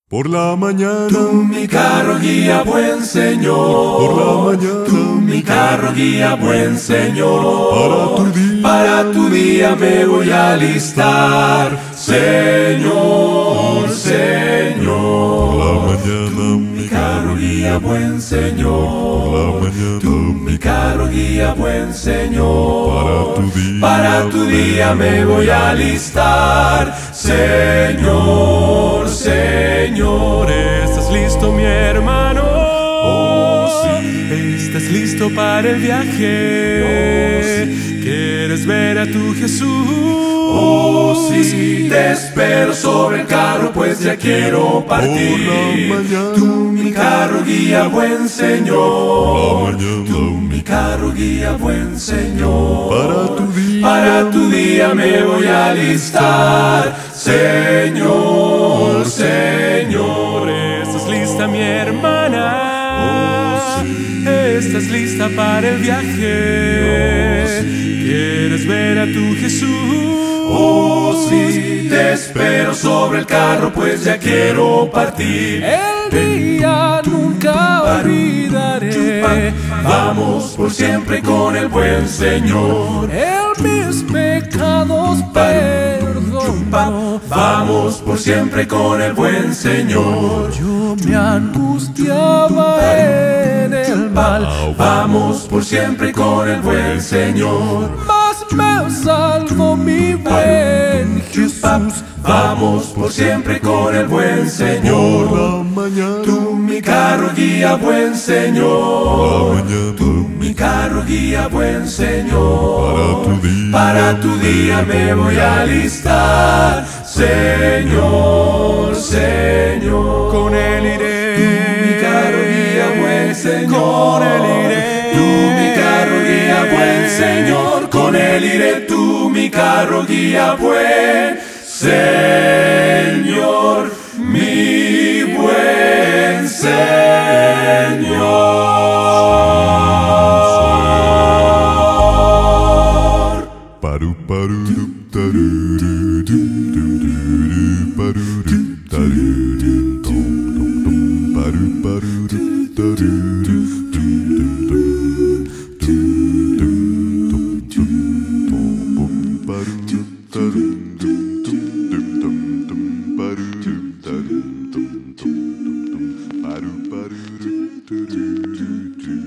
Por la mañana, tú mi carro guía, buen Señor. por la mañana, Tú mi carro guía, buen Señor. para tu día me voy a alistar, Señor, Señor. por la mañana, Mi carro guía, buen Señor. por la mañana, Tú mi carro guía, buen Señor. para tu día me voy a alistar, Señor, Señor. ¿Estás listo, mi hermano? Oh, sí. ¿Estás listo para el viaje? Oh, sí. ¿Quieres ver a tu Jesús? Oh, sí, te espero sobre el carro, pues ya quiero partir. Por la mañana, Tú mi carro guía, buen Señor. por la mañana, Tú mi carro guía, buen Señor. para tu día me voy a alistar, Señor, Señor. ¿Estás lista, mi hermana? Oh, sí. ¿Estás lista para el viaje? Oh, sí. ¿Quieres ver a tu Jesús? Oh, sí, te espero sobre el carro, pues ya quiero partir. El día nunca olvidaré. Vamos por siempre con el buen Señor. Él mis pecados perdonó. Vamos por siempre con el buen Señor. Yo me angustiaba en el mal, Vamos por siempre con el buen Señor. mas me salvó mi buen Jesús. Vamos por siempre con el buen por Señor. la mañana, Tú mi carro guía, buen por Señor. la mañana, Mi carro guía, buen Señor. para tu día me voy a alistar, Señor, Señor. Con él iré. Mi carro guía, buen Señor. Con él iré. Tú mi carro guía, buen Señor. Con él iré. Tú mi carro guía, buen Señor. Mi buen Señor. paru paru taruru dum dum dum paru taruru dum dum dum paru paru taruru dum dum dum dum dum dum dum paru taruru dum dum dum dum paru taruru dum dum dum paru paru taruru